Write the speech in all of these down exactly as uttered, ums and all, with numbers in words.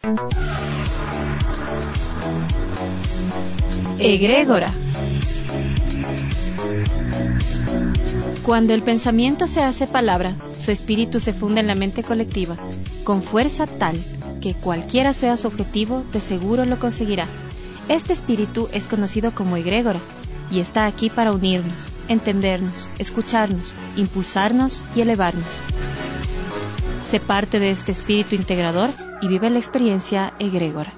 Egrégora. Cuando el pensamiento se hace palabra, su espíritu se funde en la mente colectiva, con fuerza tal que cualquiera sea su objetivo, de seguro lo conseguirá. Este espíritu es conocido como egrégora y está aquí para unirnos, entendernos, escucharnos, impulsarnos y elevarnos. Sé parte de este espíritu integrador y vive la experiencia egrégora.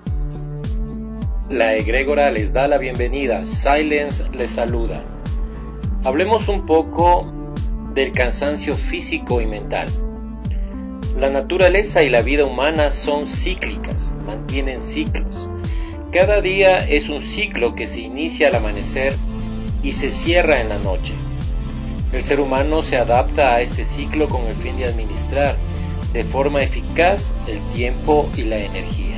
La egrégora les da la bienvenida, Silence les saluda. Hablemos un poco del cansancio físico y mental. La naturaleza y la vida humana son cíclicas, mantienen ciclos. Cada día es un ciclo que se inicia al amanecer y se cierra en la noche. El ser humano se adapta a este ciclo con el fin de administrar de forma eficaz el tiempo y la energía.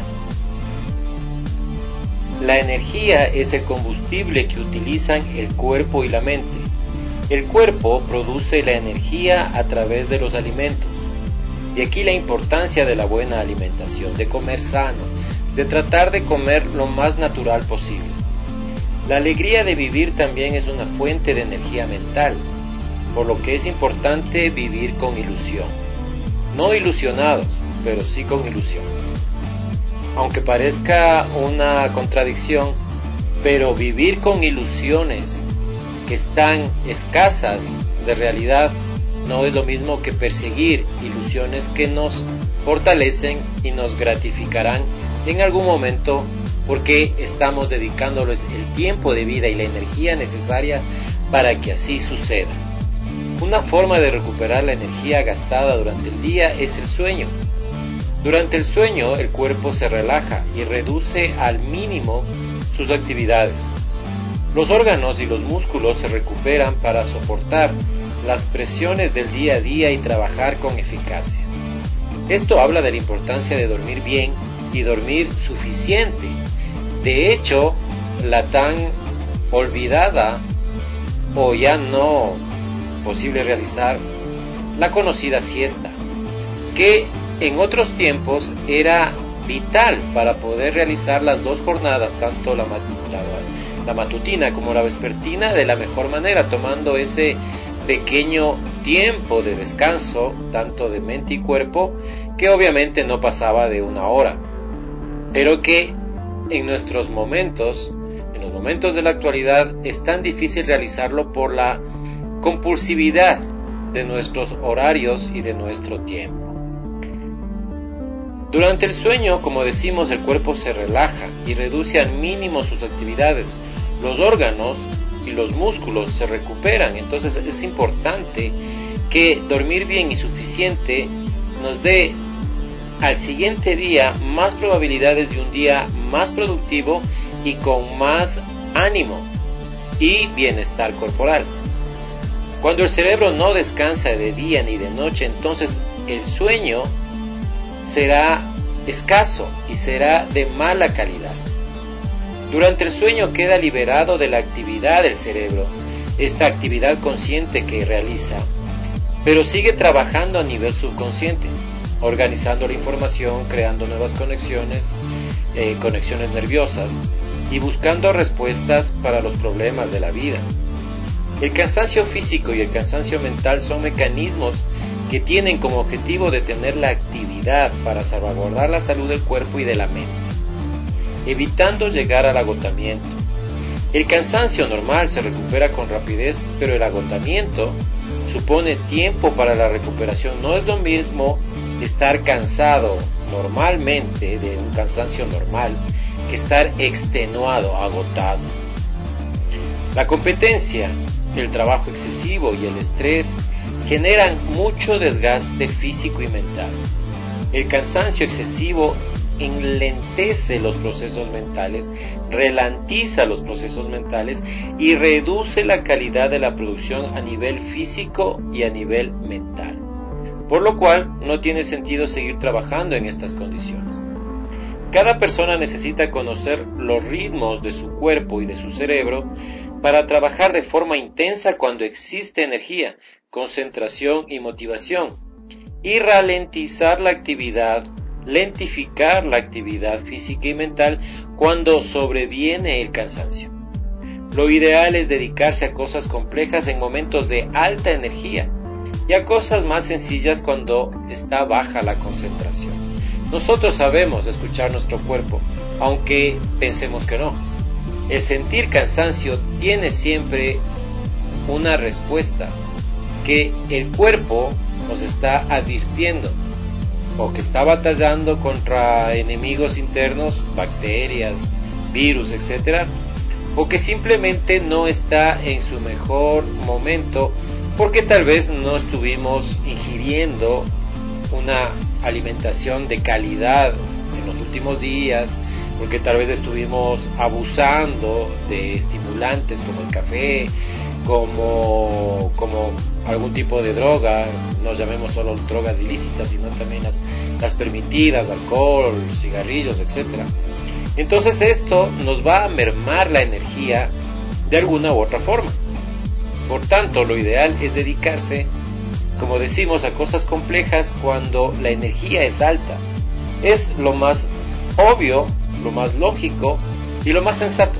La energía es el combustible que utilizan el cuerpo y la mente. El cuerpo produce la energía a través de los alimentos. Y aquí la importancia de la buena alimentación, de comer sano, de tratar de comer lo más natural posible. La alegría de vivir también es una fuente de energía mental, por lo que es importante vivir con ilusión. No ilusionados, pero sí con ilusión. Aunque parezca una contradicción, pero vivir con ilusiones que están escasas de realidad no es lo mismo que perseguir ilusiones que nos fortalecen y nos gratificarán en algún momento, porque estamos dedicándoles el tiempo de vida y la energía necesaria para que así suceda. Una forma de recuperar la energía gastada durante el día es el sueño. Durante el sueño el cuerpo se relaja y reduce al mínimo sus actividades. Los órganos y los músculos se recuperan para soportar las presiones del día a día y trabajar con eficacia. Esto habla de la importancia de dormir bien y dormir suficiente. De hecho, la tan olvidada o ya no posible realizar la conocida siesta, que en otros tiempos era vital para poder realizar las dos jornadas, tanto la, la, la matutina como la vespertina, de la mejor manera, tomando ese pequeño tiempo de descanso, tanto de mente y cuerpo, que obviamente no pasaba de una hora, pero que en nuestros momentos, en los momentos de la actualidad, es tan difícil realizarlo por la compulsividad de nuestros horarios y de nuestro tiempo. Durante el sueño, como decimos, el cuerpo se relaja y reduce al mínimo sus actividades. Los órganos y los músculos se recuperan. Entonces es importante que dormir bien y suficiente nos dé al siguiente día más probabilidades de un día más productivo y con más ánimo y bienestar corporal. Cuando el cerebro no descansa de día ni de noche, entonces el sueño será escaso y será de mala calidad. Durante el sueño queda liberado de la actividad del cerebro, esta actividad consciente que realiza, pero sigue trabajando a nivel subconsciente, organizando la información, creando nuevas conexiones, eh, conexiones nerviosas y buscando respuestas para los problemas de la vida. El cansancio físico y el cansancio mental son mecanismos que tienen como objetivo detener la actividad para salvaguardar la salud del cuerpo y de la mente, evitando llegar al agotamiento. El cansancio normal se recupera con rapidez, pero el agotamiento supone tiempo para la recuperación. No es lo mismo estar cansado normalmente, de un cansancio normal, que estar extenuado, agotado. La competencia, el trabajo excesivo y el estrés generan mucho desgaste físico y mental. El cansancio excesivo enlentece los procesos mentales, ralentiza los procesos mentales y reduce la calidad de la producción a nivel físico y a nivel mental, por lo cual no tiene sentido seguir trabajando en estas condiciones. Cada persona necesita conocer los ritmos de su cuerpo y de su cerebro para trabajar de forma intensa cuando existe energía, concentración y motivación, y ralentizar la actividad lentificar la actividad física y mental cuando sobreviene el cansancio. Lo ideal es dedicarse a cosas complejas en momentos de alta energía y a cosas más sencillas cuando está baja la concentración. Nosotros sabemos escuchar nuestro cuerpo, aunque pensemos que no. El sentir cansancio tiene siempre una respuesta que el cuerpo nos está advirtiendo, o que está batallando contra enemigos internos, bacterias, virus, etcétera, o que simplemente no está en su mejor momento porque tal vez no estuvimos ingiriendo una alimentación de calidad en los últimos días, porque tal vez estuvimos abusando de estimulantes como el café, como, como algún tipo de droga, no llamemos solo drogas ilícitas, sino también las, las permitidas, alcohol, cigarrillos, etcétera. Entonces esto nos va a mermar la energía de alguna u otra forma. Por tanto, lo ideal es dedicarse, como decimos, a cosas complejas cuando la energía es alta. Es lo más obvio, lo más lógico y lo más sensato.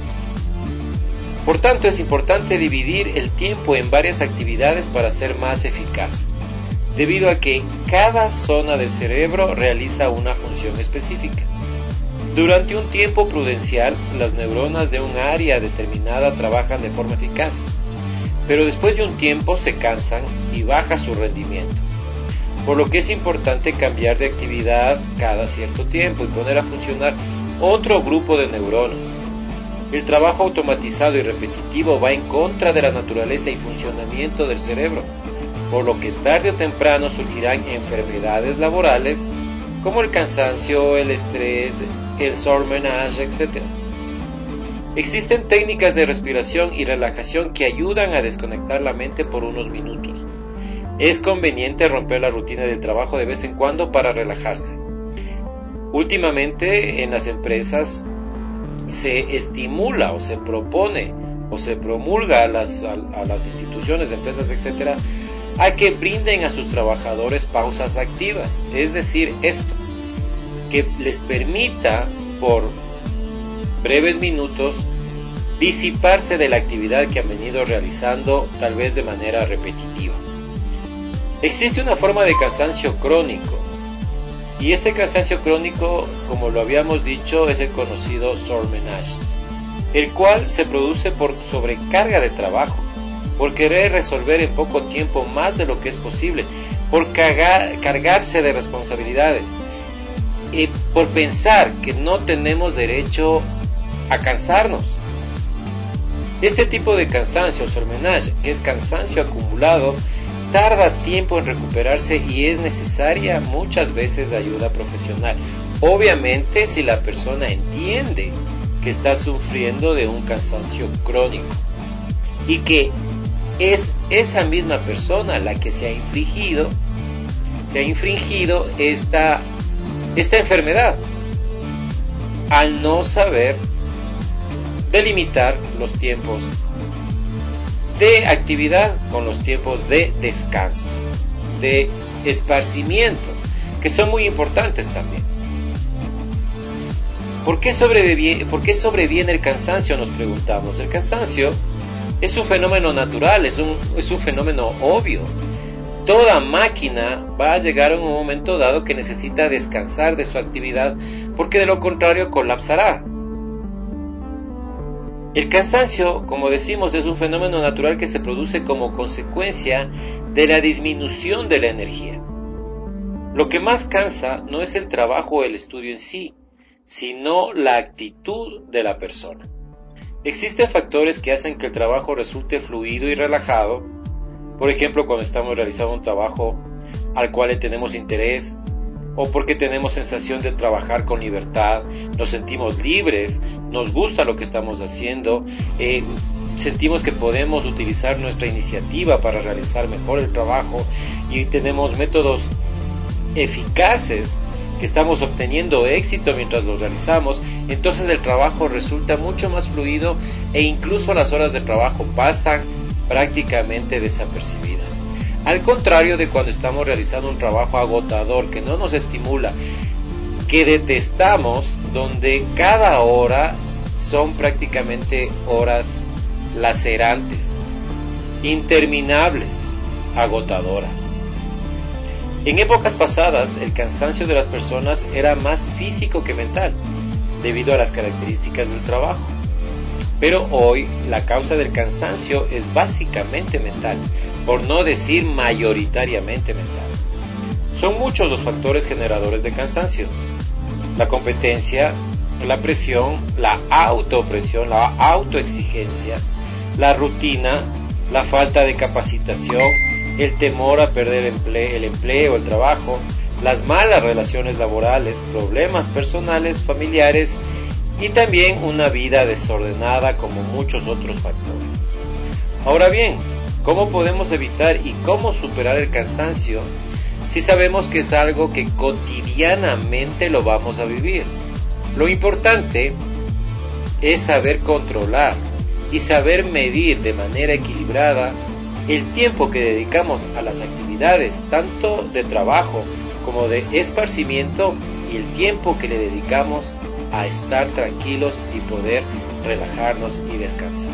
Por tanto, es importante dividir el tiempo en varias actividades para ser más eficaz, debido a que cada zona del cerebro realiza una función específica. Durante un tiempo prudencial, las neuronas de un área determinada trabajan de forma eficaz, pero después de un tiempo se cansan y baja su rendimiento, por lo que es importante cambiar de actividad cada cierto tiempo y poner a funcionar otro grupo de neuronas. El trabajo automatizado y repetitivo va en contra de la naturaleza y funcionamiento del cerebro, por lo que tarde o temprano surgirán enfermedades laborales como el cansancio, el estrés, el surmenage, etcétera. Existen técnicas de respiración y relajación que ayudan a desconectar la mente por unos minutos. Es conveniente romper la rutina del trabajo de vez en cuando para relajarse. Últimamente en las empresas se estimula o se propone o se promulga a las, a, a las instituciones, empresas, etcétera, a que brinden a sus trabajadores pausas activas, es decir, esto, que les permita por breves minutos disiparse de la actividad que han venido realizando, tal vez de manera repetitiva. Existe una forma de cansancio crónico, y este cansancio crónico, como lo habíamos dicho, es el conocido surmenage, el cual se produce por sobrecarga de trabajo, por querer resolver en poco tiempo más de lo que es posible, por cagar, cargarse de responsabilidades, y por pensar que no tenemos derecho a cansarnos. Este tipo de cansancio, surmenage, que es cansancio acumulado, tarda tiempo en recuperarse y es necesaria muchas veces ayuda profesional. Obviamente, si la persona entiende que está sufriendo de un cansancio crónico y que es esa misma persona la que se ha infligido, se ha infringido esta, esta enfermedad al no saber delimitar los tiempos de actividad con los tiempos de descanso, de esparcimiento, que son muy importantes también. ¿Por qué sobreviene, por qué sobreviene el cansancio? Nos preguntamos. El cansancio es un fenómeno natural, es un, es un fenómeno obvio. Toda máquina va a llegar a un momento dado que necesita descansar de su actividad, porque de lo contrario colapsará. El cansancio, como decimos, es un fenómeno natural que se produce como consecuencia de la disminución de la energía. Lo que más cansa no es el trabajo o el estudio en sí, sino la actitud de la persona. Existen factores que hacen que el trabajo resulte fluido y relajado. Por ejemplo, cuando estamos realizando un trabajo al cual le tenemos interés, o porque tenemos sensación de trabajar con libertad, nos sentimos libres, nos gusta lo que estamos haciendo, eh, sentimos que podemos utilizar nuestra iniciativa para realizar mejor el trabajo y tenemos métodos eficaces que estamos obteniendo éxito mientras los realizamos. Entonces el trabajo resulta mucho más fluido e incluso las horas de trabajo pasan prácticamente desapercibidas. Al contrario de cuando estamos realizando un trabajo agotador que no nos estimula que detestamos, donde cada hora son prácticamente horas lacerantes, interminables, agotadoras. En épocas pasadas, el cansancio de las personas era más físico que mental, debido a las características del trabajo. Pero hoy, la causa del cansancio es básicamente mental, por no decir mayoritariamente mental. Son muchos los factores generadores de cansancio: la competencia, la presión, la autopresión, la autoexigencia, la rutina, la falta de capacitación, el temor a perder el empleo, el empleo, el trabajo, las malas relaciones laborales, problemas personales, familiares y también una vida desordenada, como muchos otros factores. Ahora bien, ¿cómo podemos evitar y cómo superar el cansancio si sabemos que es algo que cotidianamente lo vamos a vivir? Lo importante es saber controlar y saber medir de manera equilibrada el tiempo que dedicamos a las actividades, tanto de trabajo como de esparcimiento, y el tiempo que le dedicamos a estar tranquilos y poder relajarnos y descansar.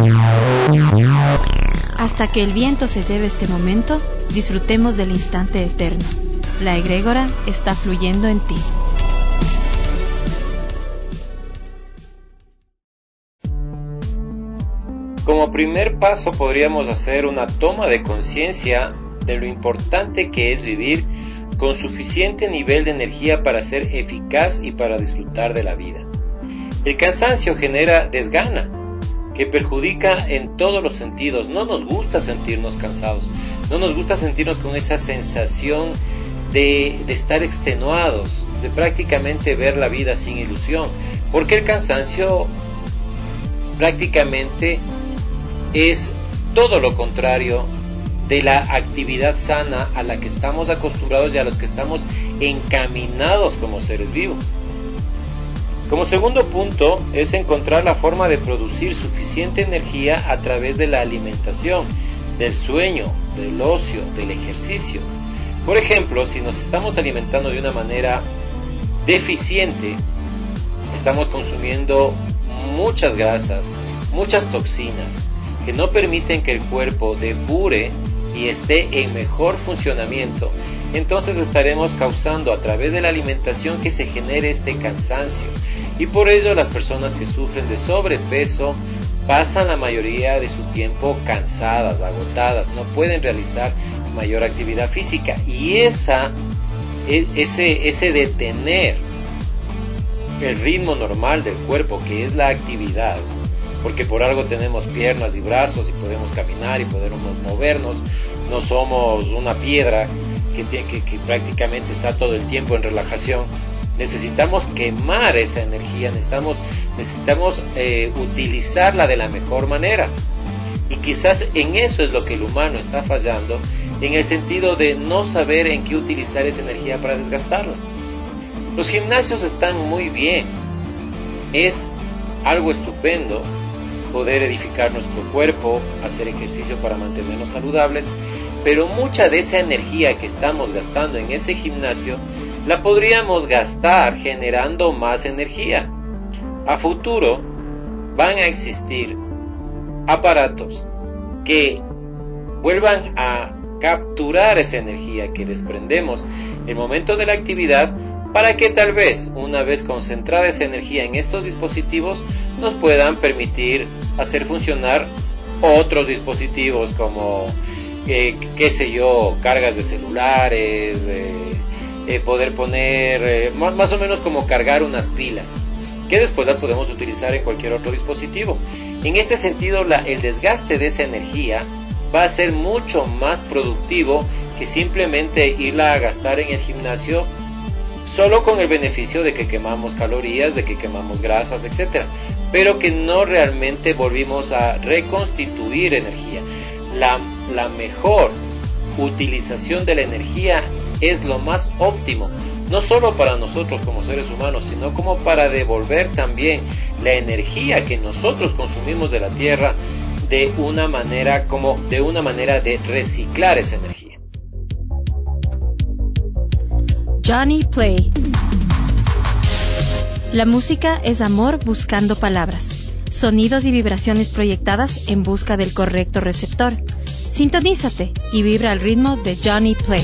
Hasta que el viento se lleve este momento, disfrutemos del instante eterno. La egrégora está fluyendo en ti. Como primer paso podríamos hacer una toma de conciencia de lo importante que es vivir con suficiente nivel de energía para ser eficaz y para disfrutar de la vida. El cansancio genera desgana, que perjudica en todos los sentidos. No nos gusta sentirnos cansados, no nos gusta sentirnos con esa sensación de, de estar extenuados, de prácticamente ver la vida sin ilusión, porque el cansancio prácticamente es todo lo contrario de la actividad sana a la que estamos acostumbrados y a los que estamos encaminados como seres vivos. Como segundo punto es encontrar la forma de producir suficiente energía a través de la alimentación, del sueño, del ocio, del ejercicio. Por ejemplo, si nos estamos alimentando de una manera deficiente, estamos consumiendo muchas grasas, muchas toxinas, que no permiten que el cuerpo depure y esté en mejor funcionamiento. Entonces estaremos causando a través de la alimentación que se genere este cansancio, y por ello las personas que sufren de sobrepeso pasan la mayoría de su tiempo cansadas, agotadas, no pueden realizar mayor actividad física, y esa, ese, ese detener el ritmo normal del cuerpo, que es la actividad, porque por algo tenemos piernas y brazos y podemos caminar y podemos movernos, no somos una piedra que, que, que prácticamente está todo el tiempo en relajación. Necesitamos quemar esa energía, necesitamos, necesitamos eh, utilizarla de la mejor manera, y quizás en eso es lo que el humano está fallando, en el sentido de no saber en qué utilizar esa energía para desgastarla. Los gimnasios están muy bien, es algo estupendo poder edificar nuestro cuerpo, hacer ejercicio para mantenernos saludables, pero mucha de esa energía que estamos gastando en ese gimnasio la podríamos gastar generando más energía. A futuro van a existir aparatos que vuelvan a capturar esa energía que desprendemos en el momento de la actividad, para que tal vez, una vez concentrada esa energía en estos dispositivos, nos puedan permitir hacer funcionar otros dispositivos como, eh, qué sé yo, cargas de celulares, eh, eh, poder poner, eh, más, más o menos como cargar unas pilas, que después las podemos utilizar en cualquier otro dispositivo. En este sentido, la, el desgaste de esa energía va a ser mucho más productivo que simplemente irla a gastar en el gimnasio, solo con el beneficio de que quemamos calorías, de que quemamos grasas, etcétera, pero que no realmente volvimos a reconstituir energía. La, la mejor utilización de la energía es lo más óptimo, no solo para nosotros como seres humanos, sino como para devolver también la energía que nosotros consumimos de la tierra de una manera como de una manera de reciclar esa energía. Johnny Play. La música es amor buscando palabras, sonidos y vibraciones proyectadas en busca del correcto receptor. Sintonízate y vibra al ritmo de Johnny Play.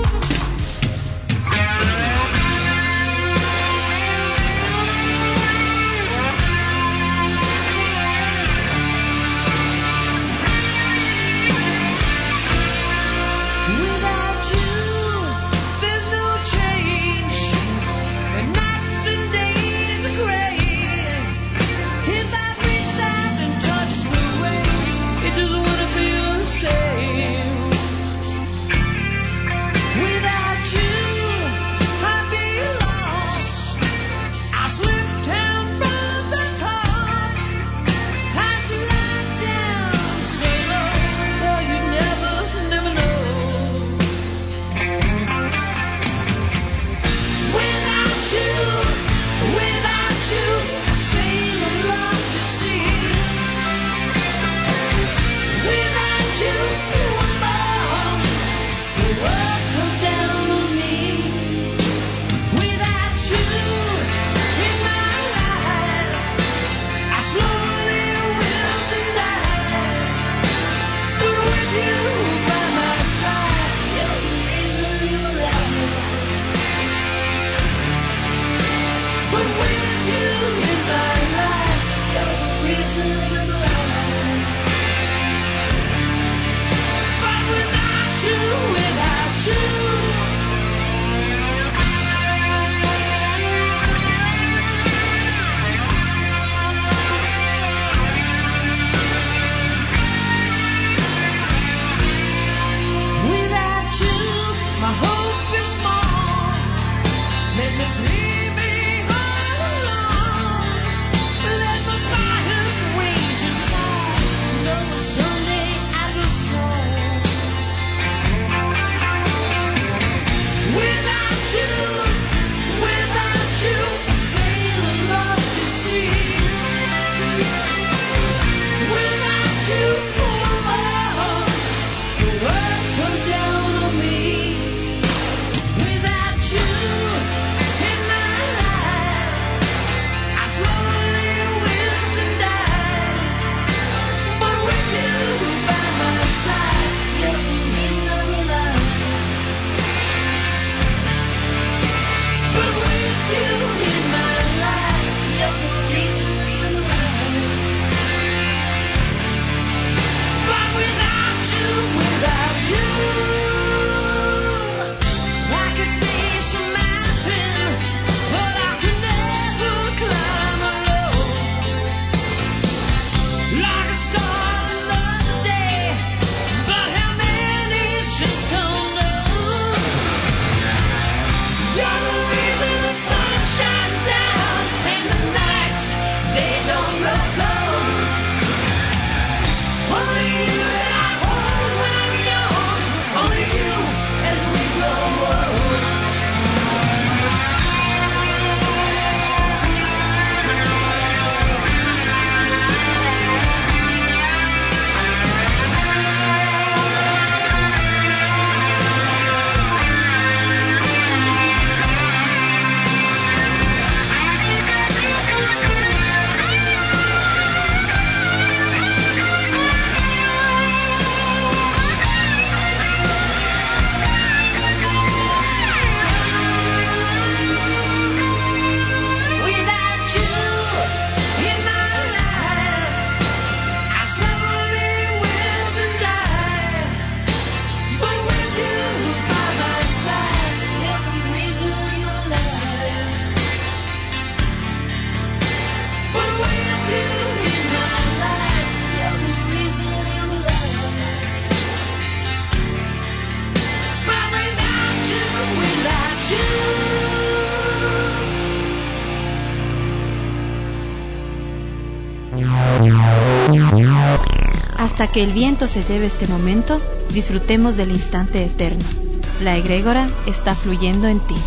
Hasta que el viento se lleve este momento, disfrutemos del instante eterno. La egrégora está fluyendo en ti.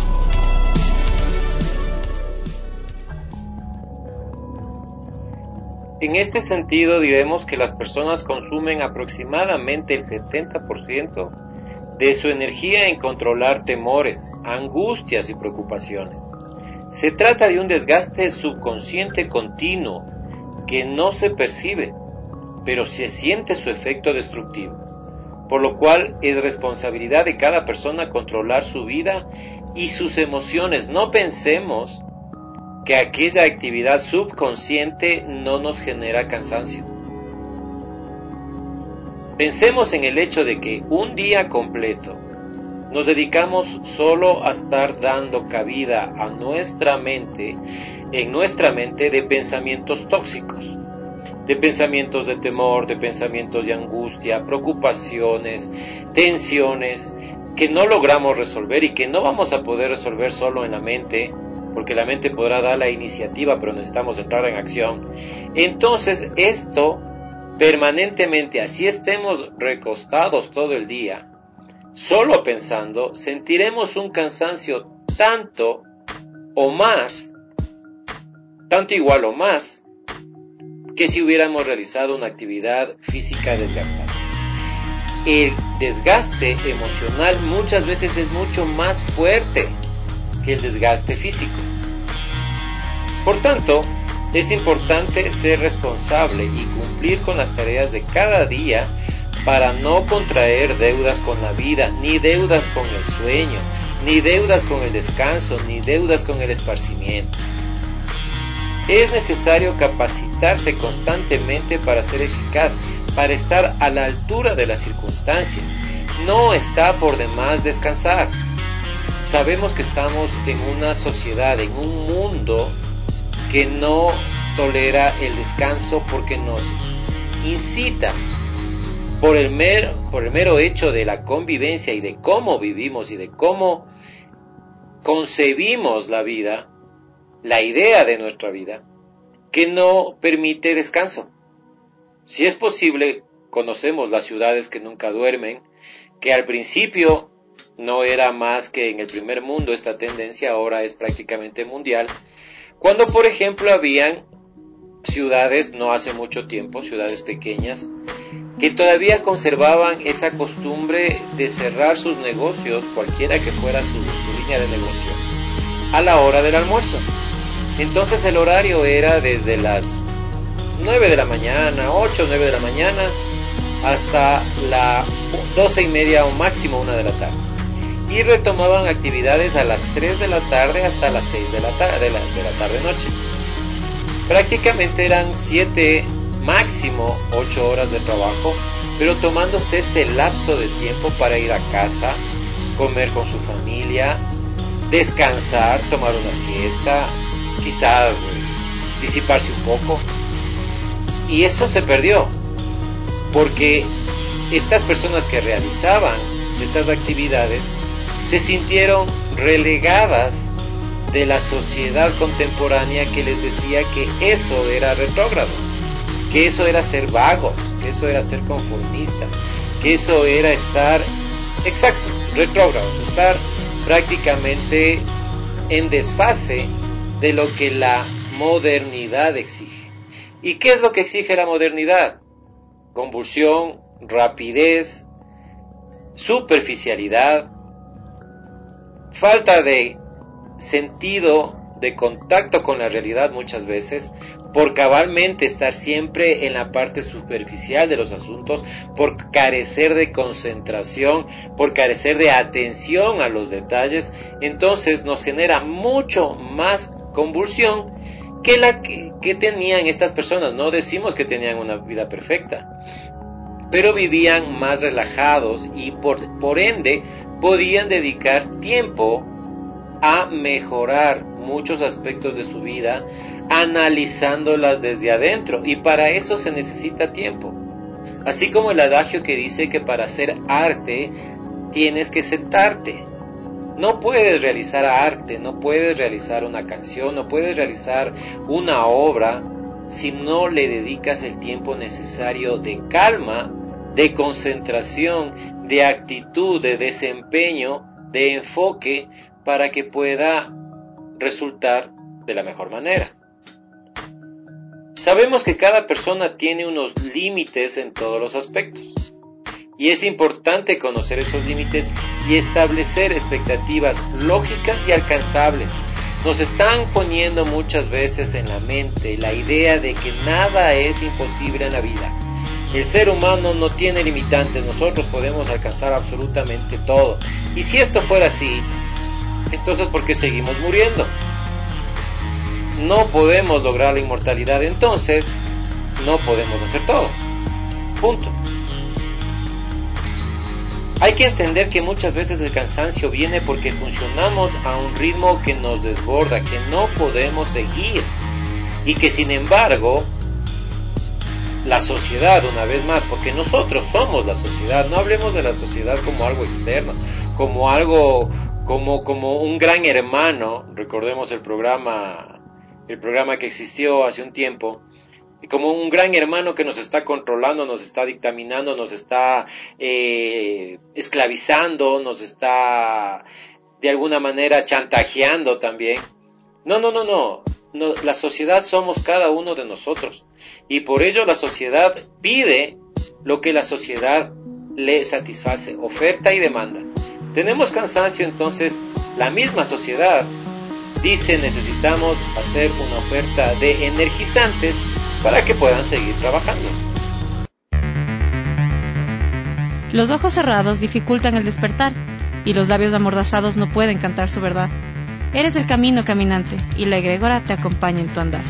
En este sentido, diremos que las personas consumen aproximadamente el setenta por ciento de su energía en controlar temores, angustias y preocupaciones. Se trata de un desgaste subconsciente continuo que no se percibe, pero se siente su efecto destructivo, por lo cual es responsabilidad de cada persona controlar su vida y sus emociones. No pensemos que aquella actividad subconsciente no nos genera cansancio. Pensemos en el hecho de que un día completo nos dedicamos solo a estar dando cabida a nuestra mente, en nuestra mente, de pensamientos tóxicos, de pensamientos de temor, de pensamientos de angustia, preocupaciones, tensiones, que no logramos resolver y que no vamos a poder resolver solo en la mente, porque la mente podrá dar la iniciativa, pero necesitamos entrar en acción. Entonces, esto permanentemente, así estemos recostados todo el día, solo pensando, sentiremos un cansancio tanto o más, tanto igual o más, que si hubiéramos realizado una actividad física desgastante. El desgaste emocional muchas veces es mucho más fuerte que el desgaste físico. Por tanto, es importante ser responsable y cumplir con las tareas de cada día para no contraer deudas con la vida, ni deudas con el sueño, ni deudas con el descanso, ni deudas con el esparcimiento. Es necesario capacitarse constantemente para ser eficaz, para estar a la altura de las circunstancias. No está por demás descansar. Sabemos que estamos en una sociedad, en un mundo que no tolera el descanso porque nos incita por el mero, por el mero hecho de la convivencia y de cómo vivimos y de cómo concebimos la vida, la idea de nuestra vida, que no permite descanso. Si es posible, conocemos las ciudades que nunca duermen, que al principio no era más que en el primer mundo esta tendencia, ahora es prácticamente mundial, cuando por ejemplo habían ciudades, no hace mucho tiempo, ciudades pequeñas, que todavía conservaban esa costumbre de cerrar sus negocios, cualquiera que fuera su, su línea de negocio, a la hora del almuerzo. Entonces el horario era desde las nueve de la mañana, ocho o nueve de la mañana, hasta las doce y media o máximo una de la tarde. Y retomaban actividades a las tres de la tarde hasta las seis de la tarde, de la, de la tarde noche. Prácticamente eran siete, máximo ocho horas de trabajo, pero tomándose ese lapso de tiempo para ir a casa, comer con su familia, descansar, tomar una siesta, quizás disiparse un poco. Y eso se perdió, porque estas personas que realizaban estas actividades se sintieron relegadas de la sociedad contemporánea, que les decía que eso era retrógrado, que eso era ser vagos, que eso era ser conformistas, que eso era estar, exacto, retrógrado, estar prácticamente en desfase de lo que la modernidad exige. ¿Y qué es lo que exige la modernidad? Convulsión, rapidez, superficialidad, falta de sentido, de contacto con la realidad muchas veces, por cabalmente estar siempre en la parte superficial de los asuntos, por carecer de concentración, por carecer de atención a los detalles. Entonces nos genera mucho más convulsión que la que, que tenían estas personas. No decimos que tenían una vida perfecta, pero vivían más relajados y por, por ende podían dedicar tiempo a mejorar muchos aspectos de su vida, analizándolas desde adentro, y para eso se necesita tiempo. Así como el adagio que dice que para hacer arte tienes que sentarte. No puedes realizar arte, no puedes realizar una canción, no puedes realizar una obra si no le dedicas el tiempo necesario de calma, de concentración, de actitud, de desempeño, de enfoque, para que pueda resultar de la mejor manera. Sabemos que cada persona tiene unos límites en todos los aspectos, y es importante conocer esos límites y establecer expectativas lógicas y alcanzables, Nos están poniendo muchas veces en la mente la idea de que nada es imposible en la vida. El ser humano no tiene limitantes, nosotros podemos alcanzar absolutamente todo. Y si esto fuera así, entonces ¿por qué seguimos muriendo? No podemos lograr la inmortalidad, entonces no podemos hacer todo. Punto. Hay que entender que muchas veces el cansancio viene porque funcionamos a un ritmo que nos desborda, que no podemos seguir, y que sin embargo la sociedad, una vez más, porque nosotros somos la sociedad, no hablemos de la sociedad como algo externo, como algo, como, como un gran hermano. Recordemos el programa, el programa que existió hace un tiempo, como un gran hermano que nos está controlando, nos está dictaminando, nos está eh, esclavizando, nos está de alguna manera chantajeando también. No, no, no, no, no, la sociedad somos cada uno de nosotros, y por ello la sociedad pide lo que la sociedad le satisface, oferta y demanda. Tenemos cansancio, entonces la misma sociedad dice: necesitamos hacer una oferta de energizantes para que puedan seguir trabajando. Los ojos cerrados dificultan el despertar, y los labios amordazados no pueden cantar su verdad. Eres el camino caminante, y la egrégora te acompaña en tu andar.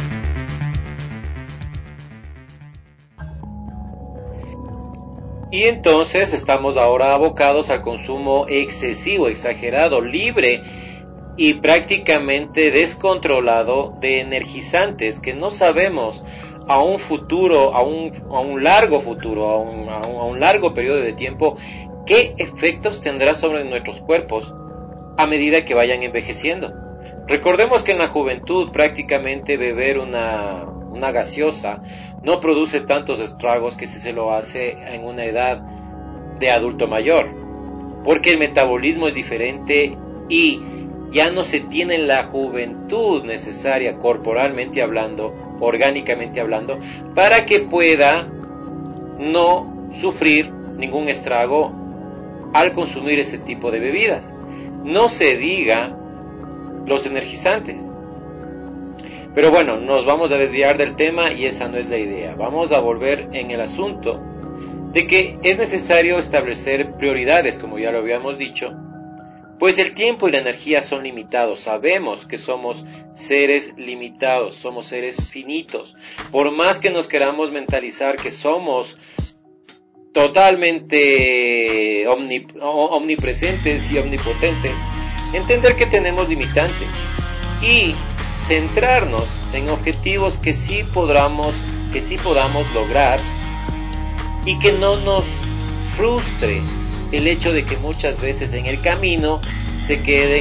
Y entonces estamos ahora abocados al consumo excesivo, exagerado, libre y prácticamente descontrolado de energizantes que no sabemos a un futuro, a un, a un largo futuro, a un, a, un, a un largo periodo de tiempo, qué efectos tendrá sobre nuestros cuerpos a medida que vayan envejeciendo. Recordemos que en la juventud prácticamente beber una, una gaseosa no produce tantos estragos que si se lo hace en una edad de adulto mayor, porque el metabolismo es diferente y ya no se tiene la juventud necesaria, corporalmente hablando, orgánicamente hablando, para que pueda no sufrir ningún estrago al consumir ese tipo de bebidas. No se diga los energizantes. Pero bueno, nos vamos a desviar del tema y esa no es la idea. Vamos a volver en el asunto de que es necesario establecer prioridades, como ya lo habíamos dicho, pues el tiempo y la energía son limitados. Sabemos que somos seres limitados, somos seres finitos. Por más que nos queramos mentalizar que somos totalmente omnip- omnipresentes y omnipotentes, entender que tenemos limitantes y centrarnos en objetivos que sí podamos, que sí podamos lograr, y que no nos frustre el hecho de que muchas veces en el camino se queden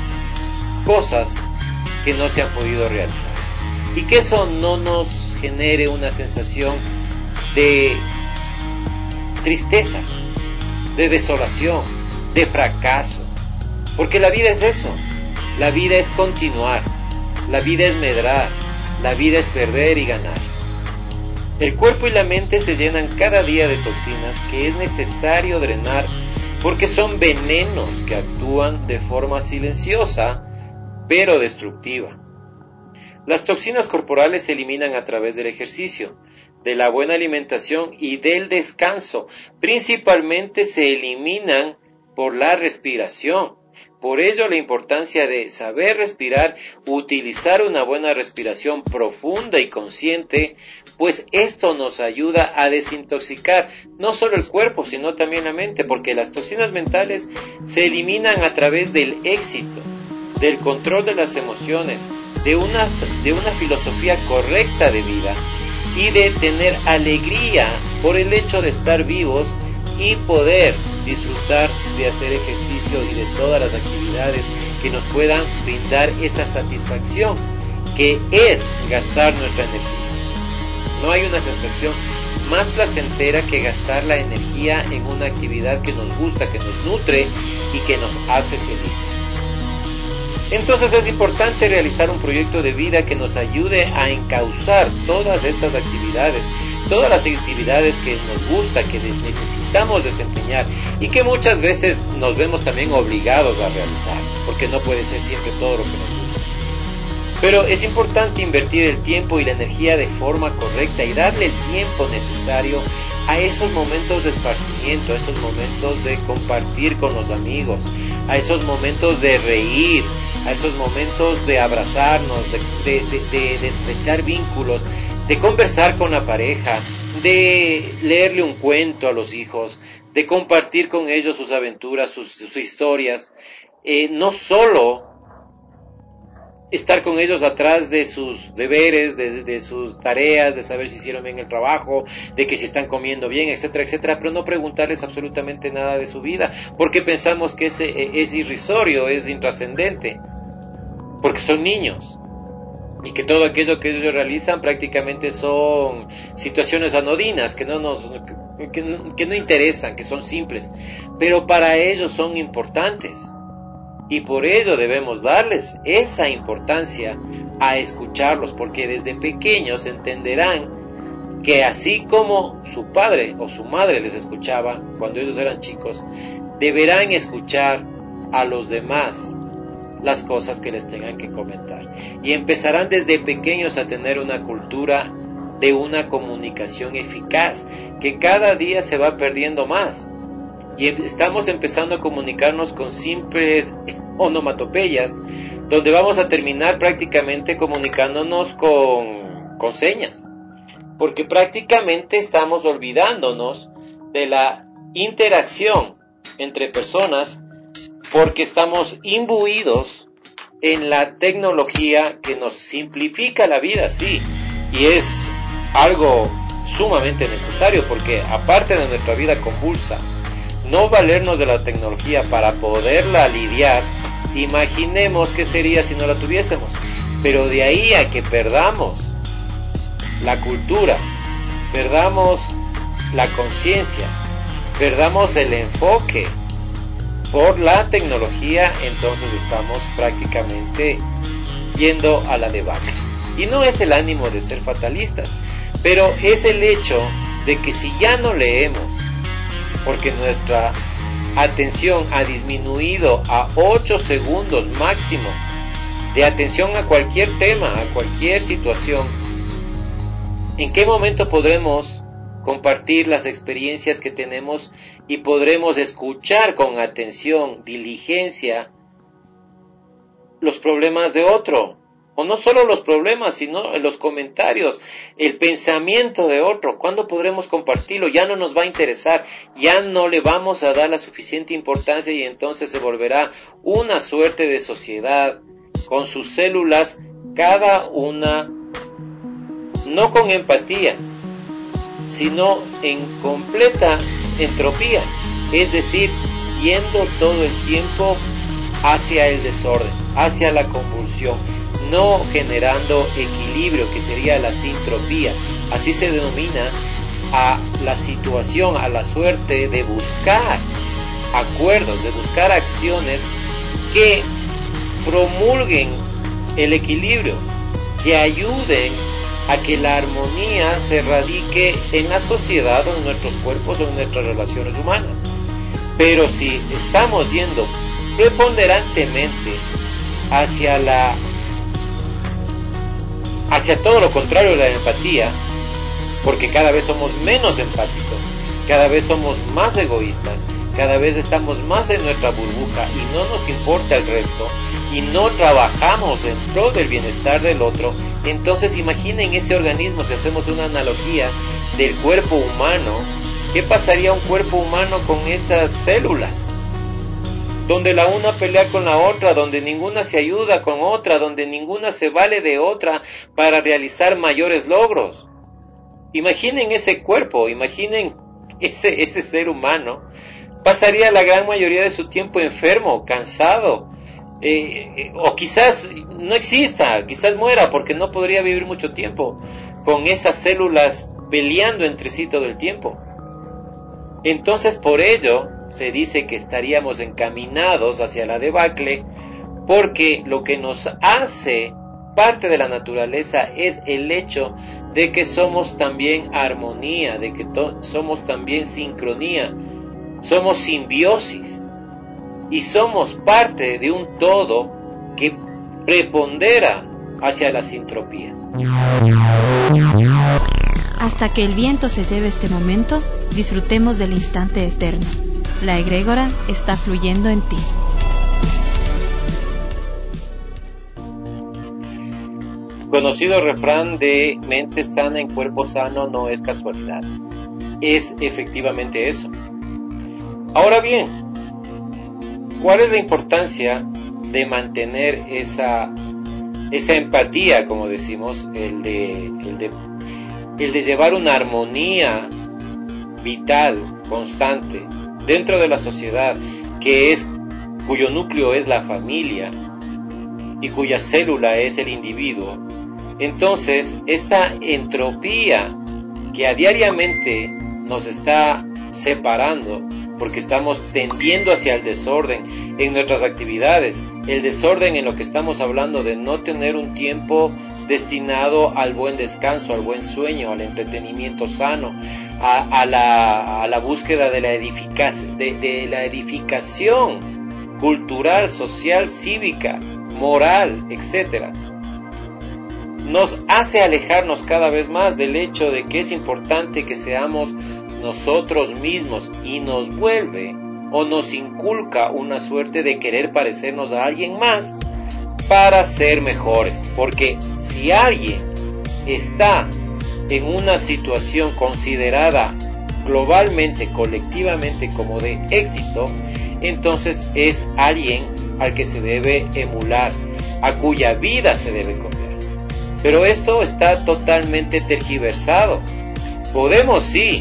cosas que no se han podido realizar, y que eso no nos genere una sensación de tristeza, de desolación, de fracaso, porque la vida es eso. La vida es continuar, la vida es medrar, la vida es perder y ganar. El cuerpo y la mente se llenan cada día de toxinas que es necesario drenar, porque son venenos que actúan de forma silenciosa pero destructiva. Las toxinas corporales se eliminan a través del ejercicio, de la buena alimentación y del descanso. Principalmente se eliminan por la respiración. Por ello la importancia de saber respirar, utilizar una buena respiración profunda y consciente, pues esto nos ayuda a desintoxicar no solo el cuerpo, sino también la mente, porque las toxinas mentales se eliminan a través del éxito, del control de las emociones, de una, de una filosofía correcta de vida y de tener alegría por el hecho de estar vivos y poder disfrutar de hacer ejercicio y de todas las actividades que nos puedan brindar esa satisfacción que es gastar nuestra energía. No hay una sensación más placentera que gastar la energía en una actividad que nos gusta, que nos nutre y que nos hace felices. Entonces es importante realizar un proyecto de vida que nos ayude a encauzar todas estas actividades, todas las actividades que nos gusta, que necesitamos desempeñar y que muchas veces nos vemos también obligados a realizar, porque no puede ser siempre todo lo que nos gusta. Pero es importante invertir el tiempo y la energía de forma correcta y darle el tiempo necesario a esos momentos de esparcimiento, a esos momentos de compartir con los amigos, a esos momentos de reír, a esos momentos de abrazarnos, de, de, de, de estrechar vínculos, de conversar con la pareja, de leerle un cuento a los hijos, de compartir con ellos sus aventuras, sus, sus historias, eh, no solo estar con ellos atrás de sus deberes, de, de sus tareas, de saber si hicieron bien el trabajo, de que si están comiendo bien, etcétera, etcétera, pero no preguntarles absolutamente nada de su vida, porque pensamos que es, es irrisorio, es intrascendente, porque son niños, y que todo aquello que ellos realizan prácticamente son situaciones anodinas, que no nos, que, no, que no interesan, que son simples, pero para ellos son importantes. Y por ello debemos darles esa importancia a escucharlos, porque desde pequeños entenderán que así como su padre o su madre les escuchaba cuando ellos eran chicos, deberán escuchar a los demás las cosas que les tengan que comentar. Y empezarán desde pequeños a tener una cultura de una comunicación eficaz, que cada día se va perdiendo más. Y estamos empezando a comunicarnos con simples onomatopeyas, donde vamos a terminar prácticamente comunicándonos con, con señas, porque prácticamente estamos olvidándonos de la interacción entre personas, porque estamos imbuidos en la tecnología que nos simplifica la vida, sí, y es algo sumamente necesario, porque aparte de nuestra vida convulsa, no valernos de la tecnología para poderla lidiar, imaginemos qué sería si no la tuviésemos. Pero de ahí a que perdamos la cultura, perdamos la conciencia, perdamos el enfoque por la tecnología, entonces estamos prácticamente yendo a la debacle. Y no es el ánimo de ser fatalistas, pero es el hecho de que si ya no leemos, porque nuestra atención ha disminuido a ocho segundos máximo de atención a cualquier tema, a cualquier situación, ¿en qué momento podremos compartir las experiencias que tenemos y podremos escuchar con atención, diligencia, los problemas de otro? O no solo los problemas, sino los comentarios, el pensamiento de otro. ¿Cuándo podremos compartirlo? Ya no nos va a interesar, ya no le vamos a dar la suficiente importancia, y entonces se volverá una suerte de sociedad con sus células, cada una no con empatía, sino en completa entropía, es decir, yendo todo el tiempo hacia el desorden, hacia la convulsión, no generando equilibrio, que sería la sintropía. Así se denomina a la situación, a la suerte de buscar acuerdos, de buscar acciones que promulguen el equilibrio, que ayuden a que la armonía se radique en la sociedad o en nuestros cuerpos o en nuestras relaciones humanas. Pero si estamos yendo preponderantemente hacia la hacia todo lo contrario de la empatía, porque cada vez somos menos empáticos, cada vez somos más egoístas, cada vez estamos más en nuestra burbuja y no nos importa el resto, y no trabajamos en pro del bienestar del otro, entonces imaginen ese organismo. Si hacemos una analogía del cuerpo humano, ¿qué pasaría a un cuerpo humano con esas células? Donde la una pelea con la otra, donde ninguna se ayuda con otra, donde ninguna se vale de otra para realizar mayores logros. Imaginen ese cuerpo, imaginen ese, ese ser humano. Pasaría la gran mayoría de su tiempo enfermo, cansado, eh, o quizás no exista, quizás muera, porque no podría vivir mucho tiempo con esas células peleando entre sí todo el tiempo. Entonces, por ello se dice que estaríamos encaminados hacia la debacle, porque lo que nos hace parte de la naturaleza es el hecho de que somos también armonía, de que to- somos también sincronía, somos simbiosis, y somos parte de un todo que prepondera hacia la sintropía. Hasta que el viento se lleve este momento, disfrutemos del instante eterno. La egrégora está fluyendo en ti. Conocido refrán de mente sana en cuerpo sano no es casualidad. Es efectivamente eso. Ahora bien, ¿cuál es la importancia de mantener esa, esa empatía, como decimos, el de, el de, el de llevar una armonía vital, constante, dentro de la sociedad, que es, cuyo núcleo es la familia y cuya célula es el individuo? Entonces, esta entropía que a diariamente nos está separando, porque estamos tendiendo hacia el desorden en nuestras actividades, el desorden en lo que estamos hablando de no tener un tiempo destinado al buen descanso, al buen sueño, al entretenimiento sano, a, a, la, a la búsqueda de la, edifica, de, de la edificación cultural, social, cívica, moral, etcétera, nos hace alejarnos cada vez más del hecho de que es importante que seamos nosotros mismos, y nos vuelve o nos inculca una suerte de querer parecernos a alguien más para ser mejores, porque si alguien está en una situación considerada globalmente, colectivamente como de éxito, entonces es alguien al que se debe emular, a cuya vida se debe copiar. Pero esto está totalmente tergiversado. Podemos sí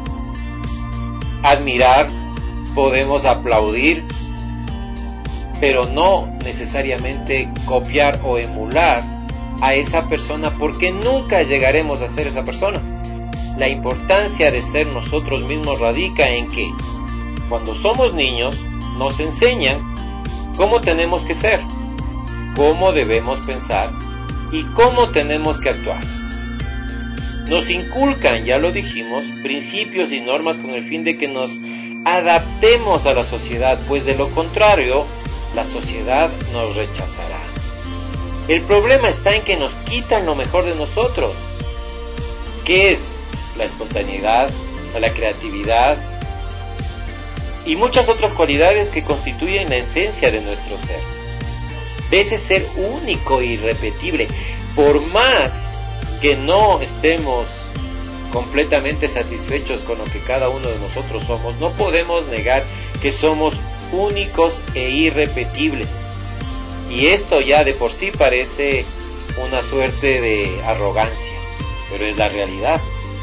admirar, podemos aplaudir, pero no necesariamente copiar o emular a esa persona, porque nunca llegaremos a ser esa persona. La importancia de ser nosotros mismos radica en que cuando somos niños nos enseñan cómo tenemos que ser, cómo debemos pensar y cómo tenemos que actuar. Nos inculcan, ya lo dijimos, principios y normas con el fin de que nos adaptemos a la sociedad, pues de lo contrario, la sociedad nos rechazará. El problema está en que nos quitan lo mejor de nosotros, que es la espontaneidad, la creatividad y muchas otras cualidades que constituyen la esencia de nuestro ser. De ese ser único e irrepetible, por más que no estemos completamente satisfechos con lo que cada uno de nosotros somos, no podemos negar que somos únicos e irrepetibles. Y esto ya de por sí parece una suerte de arrogancia, pero es la realidad.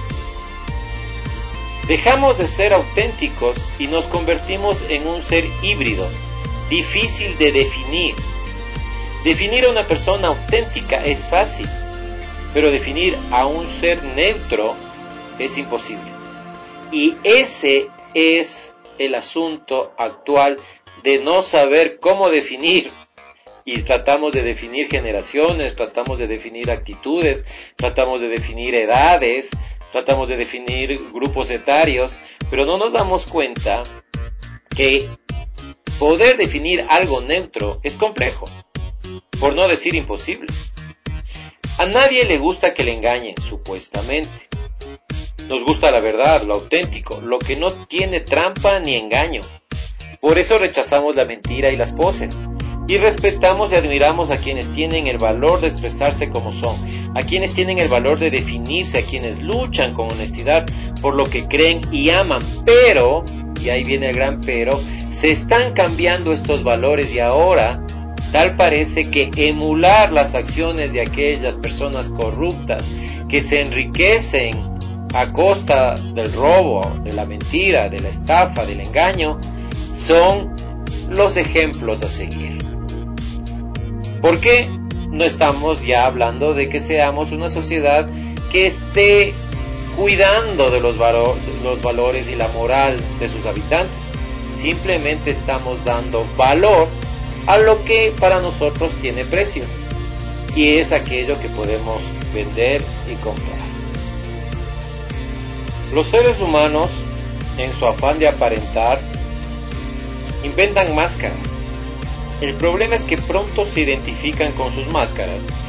Dejamos de ser auténticos y nos convertimos en un ser híbrido, difícil de definir. Definir a una persona auténtica es fácil, pero definir a un ser neutro es imposible. Y ese es el asunto actual de no saber cómo definir. Y tratamos de definir generaciones, tratamos de definir actitudes, tratamos de definir edades, tratamos de definir grupos etarios, pero no nos damos cuenta que poder definir algo neutro es complejo, por no decir imposible. A nadie le gusta que le engañen, supuestamente. Nos gusta la verdad, lo auténtico, lo que no tiene trampa ni engaño. Por eso rechazamos la mentira y las poses. Y respetamos y admiramos a quienes tienen el valor de expresarse como son, a quienes tienen el valor de definirse, a quienes luchan con honestidad por lo que creen y aman. Pero, y ahí viene el gran pero, se están cambiando estos valores y ahora tal parece que emular las acciones de aquellas personas corruptas que se enriquecen a costa del robo, de la mentira, de la estafa, del engaño, son los ejemplos a seguir. ¿Por qué no estamos ya hablando de que seamos una sociedad que esté cuidando de los, valo- los valores y la moral de sus habitantes? Simplemente estamos dando valor a lo que para nosotros tiene precio, y es aquello que podemos vender y comprar. Los seres humanos, en su afán de aparentar, inventan máscaras. El problema es que pronto se identifican con sus máscaras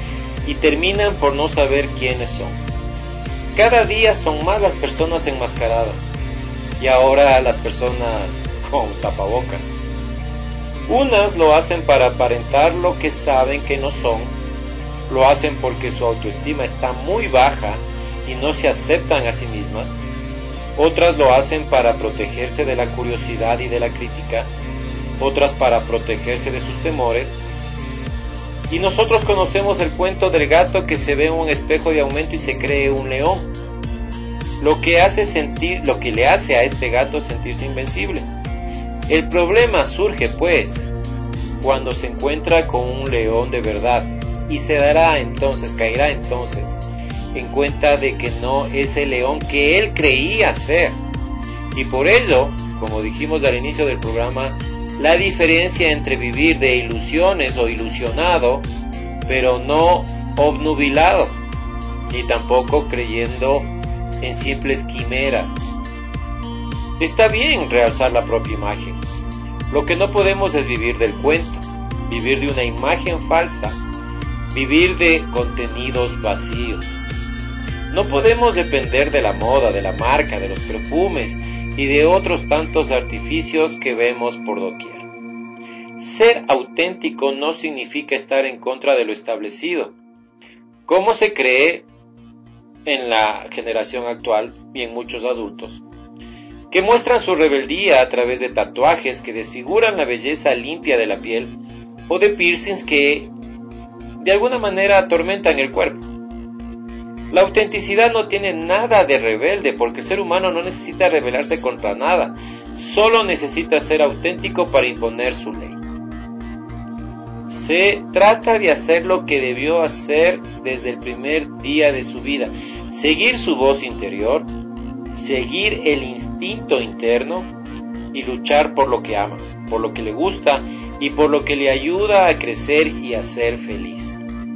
y terminan por no saber quiénes son. Cada día son más las personas enmascaradas y ahora las personas con tapabocas. Unas lo hacen para aparentar lo que saben que no son, lo hacen porque su autoestima está muy baja y no se aceptan a sí mismas. Otras lo hacen para protegerse de la curiosidad y de la crítica, otras para protegerse de sus temores. Y nosotros conocemos el cuento del gato que se ve en un espejo de aumento y se cree un león. Lo que hace sentir, lo que le hace a este gato sentirse invencible. El problema surge, pues, cuando se encuentra con un león de verdad y se dará entonces, caerá entonces en cuenta de que no es el león que él creía ser. Y por ello, como dijimos al inicio del programa, la diferencia entre vivir de ilusiones o ilusionado, pero no obnubilado, ni tampoco creyendo en simples quimeras. Está bien realzar la propia imagen. Lo que no podemos es vivir del cuento, vivir de una imagen falsa, vivir de contenidos vacíos. No podemos depender de la moda, de la marca, de los perfumes y de otros tantos artificios que vemos por doquier. Ser auténtico no significa estar en contra de lo establecido, como se cree en la generación actual y en muchos adultos, que muestran su rebeldía a través de tatuajes que desfiguran la belleza limpia de la piel o de piercings que de alguna manera atormentan el cuerpo. La autenticidad no tiene nada de rebelde, porque el ser humano no necesita rebelarse contra nada, solo necesita ser auténtico para imponer su ley. Se trata de hacer lo que debió hacer desde el primer día de su vida, seguir su voz interior, seguir el instinto interno y luchar por lo que ama, por lo que le gusta y por lo que le ayuda a crecer y a ser feliz.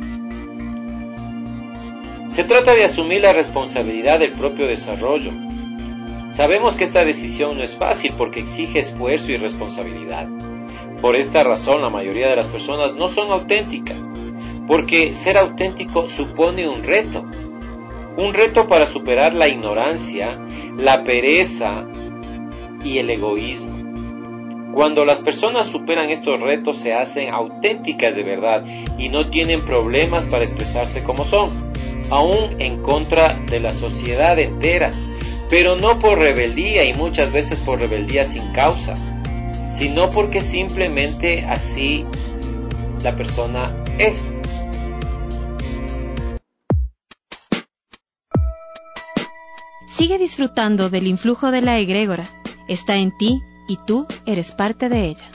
Se trata de asumir la responsabilidad del propio desarrollo. Sabemos que esta decisión no es fácil porque exige esfuerzo y responsabilidad. Por esta razón, la mayoría de las personas no son auténticas, porque ser auténtico supone un reto. Un reto para superar la ignorancia, la pereza y el egoísmo. Cuando las personas superan estos retos, se hacen auténticas de verdad y no tienen problemas para expresarse como son, aún en contra de la sociedad entera, pero no por rebeldía y muchas veces por rebeldía sin causa, sino porque simplemente así la persona es. Sigue disfrutando del influjo de la egrégora. Está en ti y tú eres parte de ella.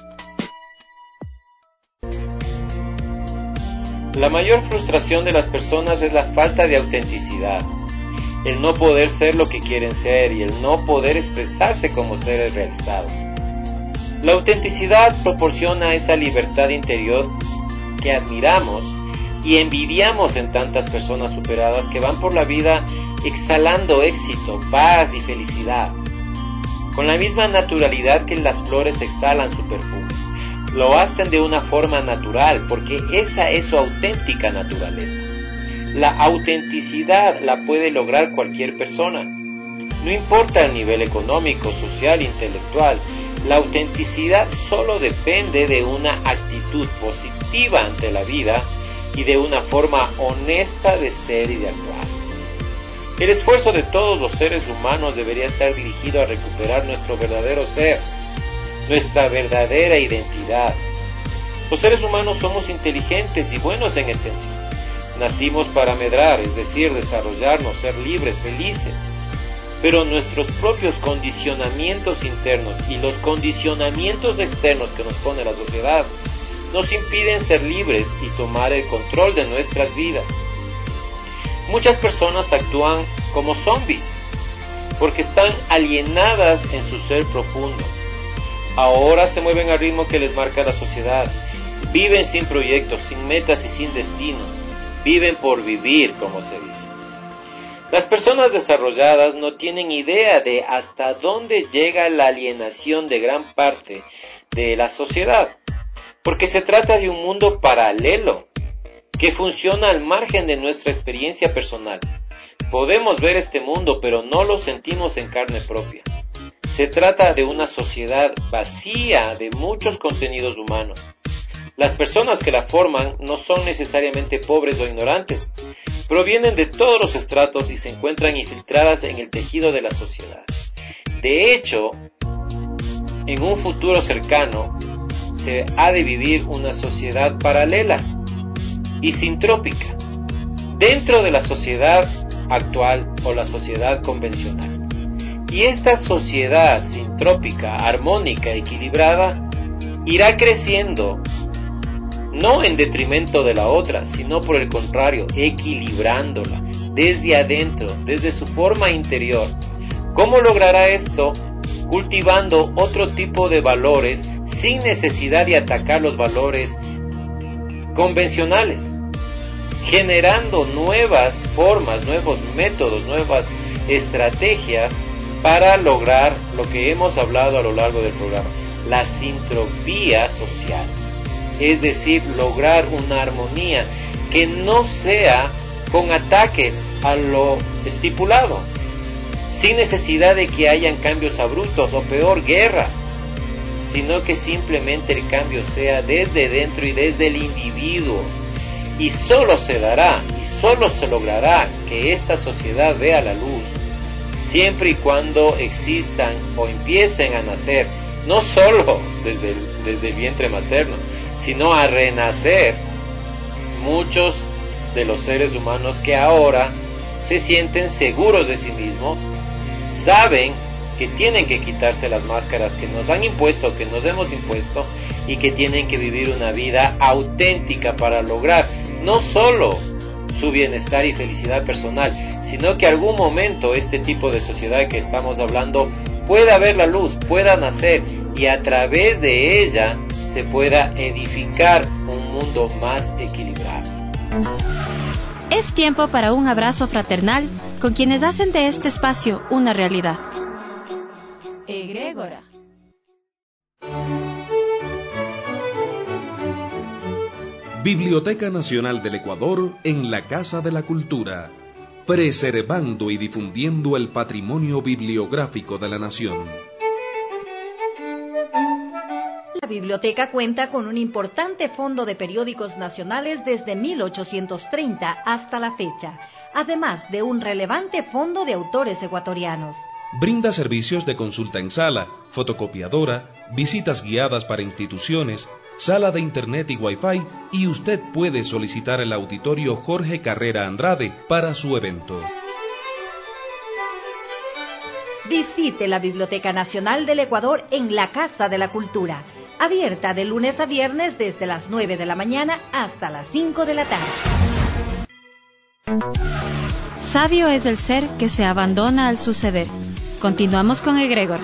La mayor frustración de las personas es la falta de autenticidad, el no poder ser lo que quieren ser y el no poder expresarse como seres realizados. La autenticidad proporciona esa libertad interior que admiramos y envidiamos en tantas personas superadas que van por la vida exhalando éxito, paz y felicidad, con la misma naturalidad que las flores exhalan su perfume. Lo hacen de una forma natural porque esa es su auténtica naturaleza. La autenticidad la puede lograr cualquier persona. No importa el nivel económico, social, intelectual. La autenticidad solo depende de una actitud positiva ante la vida y de una forma honesta de ser y de actuar. El esfuerzo de todos los seres humanos debería estar dirigido a recuperar nuestro verdadero ser, nuestra verdadera identidad. Los seres humanos somos inteligentes y buenos en esencia. Nacimos para medrar, es decir, desarrollarnos, ser libres, felices. Pero nuestros propios condicionamientos internos y los condicionamientos externos que nos pone la sociedad nos impiden ser libres y tomar el control de nuestras vidas. Muchas personas actúan como zombies porque están alienadas en su ser profundo. Ahora se mueven al ritmo que les marca la sociedad. Viven sin proyectos, sin metas y sin destino. Viven por vivir, como se dice. Las personas desarrolladas no tienen idea de hasta dónde llega la alienación de gran parte de la sociedad, porque se trata de un mundo paralelo, que funciona al margen de nuestra experiencia personal. Podemos ver este mundo, pero no lo sentimos en carne propia. Se trata de una sociedad vacía de muchos contenidos humanos. Las personas que la forman no son necesariamente pobres o ignorantes. Provienen de todos los estratos y se encuentran infiltradas en el tejido de la sociedad. De hecho, en un futuro cercano, se ha de vivir una sociedad paralela y sintrópica dentro de la sociedad actual o la sociedad convencional. Y esta sociedad sintrópica, armónica, equilibrada, irá creciendo, no en detrimento de la otra, sino por el contrario, equilibrándola desde adentro, desde su forma interior. ¿Cómo logrará esto? Cultivando otro tipo de valores sin necesidad de atacar los valores convencionales, generando nuevas formas, nuevos métodos, nuevas estrategias para lograr lo que hemos hablado a lo largo del programa, la sintropía social, es decir, lograr una armonía que no sea con ataques a lo estipulado, sin necesidad de que hayan cambios abruptos o peor, guerras, sino que simplemente el cambio sea desde dentro y desde el individuo. Y solo se dará y solo se logrará que esta sociedad vea la luz siempre y cuando existan o empiecen a nacer, no solo desde el, desde el vientre materno, sino a renacer muchos de los seres humanos que ahora se sienten seguros de sí mismos, saben que tienen que quitarse las máscaras que nos han impuesto, que nos hemos impuesto, y que tienen que vivir una vida auténtica para lograr no solo su bienestar y felicidad personal, sino que algún momento este tipo de sociedad que estamos hablando pueda ver la luz, pueda nacer y a través de ella se pueda edificar un mundo más equilibrado. Es tiempo para un abrazo fraternal con quienes hacen de este espacio una realidad. Egrégora. Biblioteca Nacional del Ecuador en la Casa de la Cultura, preservando y difundiendo el patrimonio bibliográfico de la nación. La biblioteca cuenta con un importante fondo de periódicos nacionales desde mil ochocientos treinta hasta la fecha, además de un relevante fondo de autores ecuatorianos. Brinda servicios de consulta en sala, fotocopiadora, visitas guiadas para instituciones, sala de internet y wifi, y usted puede solicitar el auditorio Jorge Carrera Andrade para su evento. Visite la Biblioteca Nacional del Ecuador en la Casa de la Cultura, abierta de lunes a viernes desde las nueve de la mañana hasta las cinco de la tarde. Sabio es el ser que se abandona al suceder. Continuamos con Egrégora.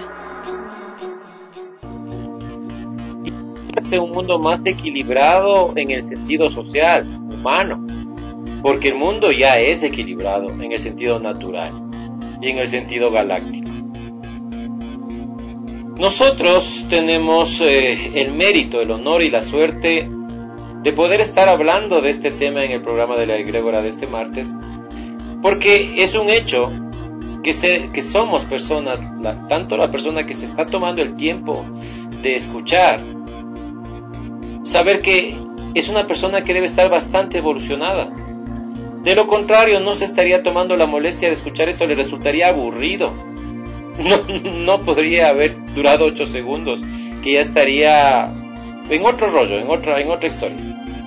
Un mundo más equilibrado en el sentido social, humano, porque el mundo ya es equilibrado en el sentido natural y en el sentido galáctico. Nosotros tenemos eh, el mérito, el honor y la suerte de poder estar hablando de este tema en el programa de la Egrégora de este martes, porque es un hecho que, se, que somos personas, la, tanto la persona que se está tomando el tiempo de escuchar, saber que es una persona que debe estar bastante evolucionada. De lo contrario, no se estaría tomando la molestia de escuchar esto, le resultaría aburrido. No, no podría haber durado ocho segundos, que ya estaría en otro rollo, en otra, en otra historia.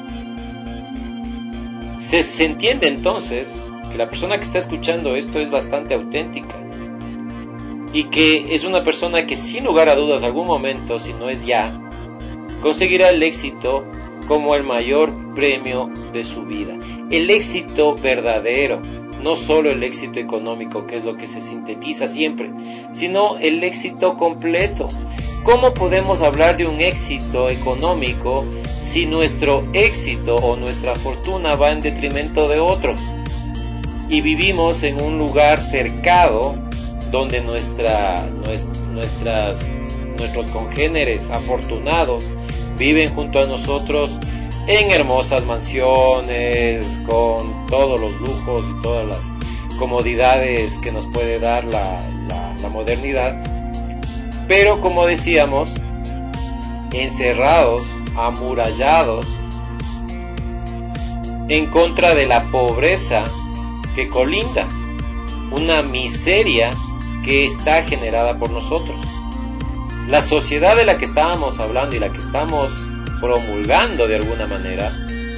Se, se entiende entonces que la persona que está escuchando esto es bastante auténtica y que es una persona que sin lugar a dudas algún momento, si no es ya, conseguirá el éxito como el mayor premio de su vida. El éxito verdadero, no solo el éxito económico, que es lo que se sintetiza siempre, sino el éxito completo. ¿Cómo podemos hablar de un éxito económico si nuestro éxito o nuestra fortuna va en detrimento de otros? Y vivimos en un lugar cercado donde nuestra, nuestras, nuestros congéneres afortunados viven junto a nosotros en hermosas mansiones, con todos los lujos y todas las comodidades que nos puede dar la, la, la modernidad, pero como decíamos, encerrados, amurallados, en contra de la pobreza que colinda, una miseria que está generada por nosotros. La sociedad de la que estábamos hablando y la que estamos promulgando de alguna manera,